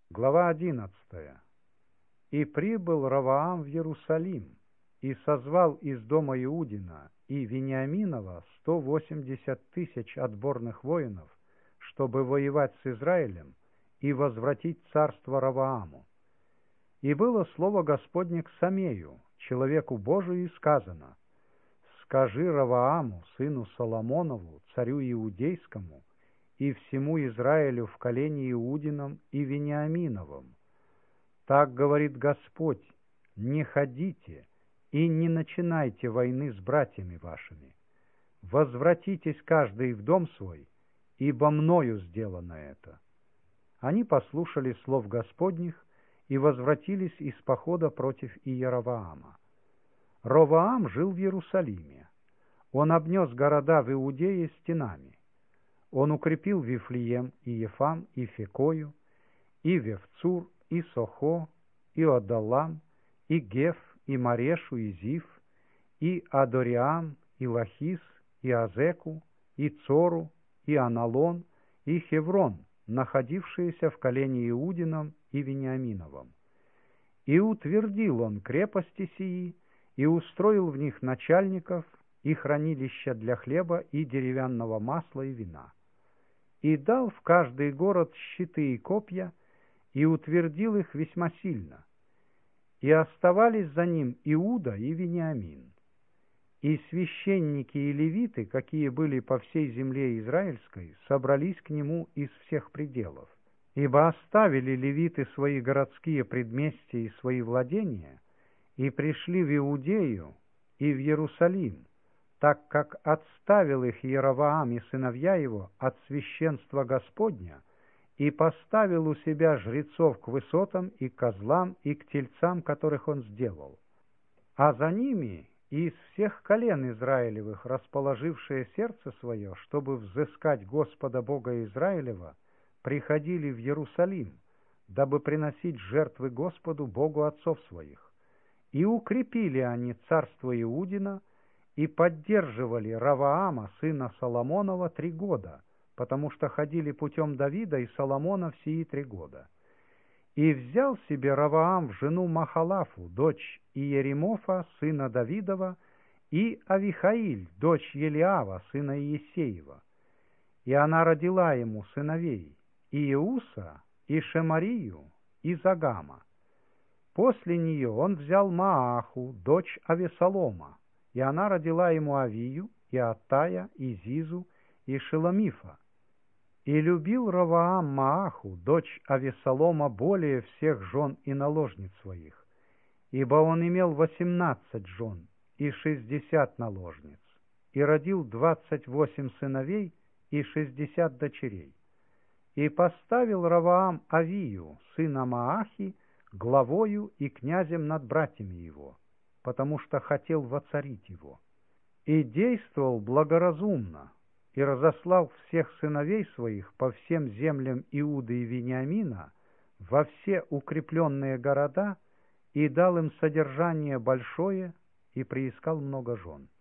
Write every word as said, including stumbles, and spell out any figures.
Глава одиннадцатая. «И прибыл Раваам в Иерусалим, и созвал из дома Иудина и Вениаминова сто восемьдесят тысяч отборных воинов, чтобы воевать с Израилем и возвратить царство Равааму. И было слово Господне к Самею, человеку Божию, и сказано: скажи Равааму, сыну Соломонову, царю Иудейскому, и всему Израилю в колене Иудином и Вениаминовом: так говорит Господь, не ходите и не начинайте войны с братьями вашими. Возвратитесь каждый в дом свой, ибо мною сделано это». Они послушали слов Господних и возвратились из похода против Иеровоама. Ровоам жил в Иерусалиме. Он обнес города в Иудее стенами. Он укрепил Вифлеем и Ефам и Фекою, и Вевцур, и Сохо, и Одалам, и Геф, и Марешу, и Зиф, и Адориам, и Лахис, и Азеку, и Цору, и Аналон, и Хеврон, находившиеся в колене Иудином и Вениаминовом. И утвердил он крепости сии, и устроил в них начальников, и хранилища для хлеба, и деревянного масла, и вина. И дал в каждый город щиты и копья, и утвердил их весьма сильно. И оставались за ним Иуда и Вениамин. И священники и левиты, какие были по всей земле израильской, собрались к нему из всех пределов. Ибо оставили левиты свои городские предместья и свои владения, и пришли в Иудею и в Иерусалим, так как отставил их Иеровоам и сыновья его от священства Господня, и поставил у себя жрецов к высотам и к козлам и к тельцам, которых он сделал. А за ними и из всех колен Израилевых, расположившие сердце свое, чтобы взыскать Господа Бога Израилева, приходили в Иерусалим, дабы приносить жертвы Господу Богу отцов своих. И укрепили они царство Иудина, и поддерживали Раваама, сына Соломонова, три года, потому что ходили путем Давида и Соломона в сии три года. И взял себе Раваам в жену Махалафу, дочь Иеремофа, сына Давидова, и Авихаиль, дочь Елиава, сына Иесеева. И она родила ему сыновей Иеуса, и Шемарию, и Загама. После нее он взял Мааху, дочь Авесолома, и она родила ему Авию, и Аттая, и Зизу, и Шеломифа. И любил Раваам Мааху, дочь Авесолома, более всех жен и наложниц своих, ибо он имел восемнадцать жен и шестьдесят наложниц, и родил двадцать восемь сыновей и шестьдесят дочерей. И поставил Раваам Авию, сына Маахи, главою и князем над братьями его, потому что хотел воцарить его. И действовал благоразумно, и разослал всех сыновей своих по всем землям Иуды и Вениамина во все укрепленные города, и дал им содержание большое, и приискал много жен.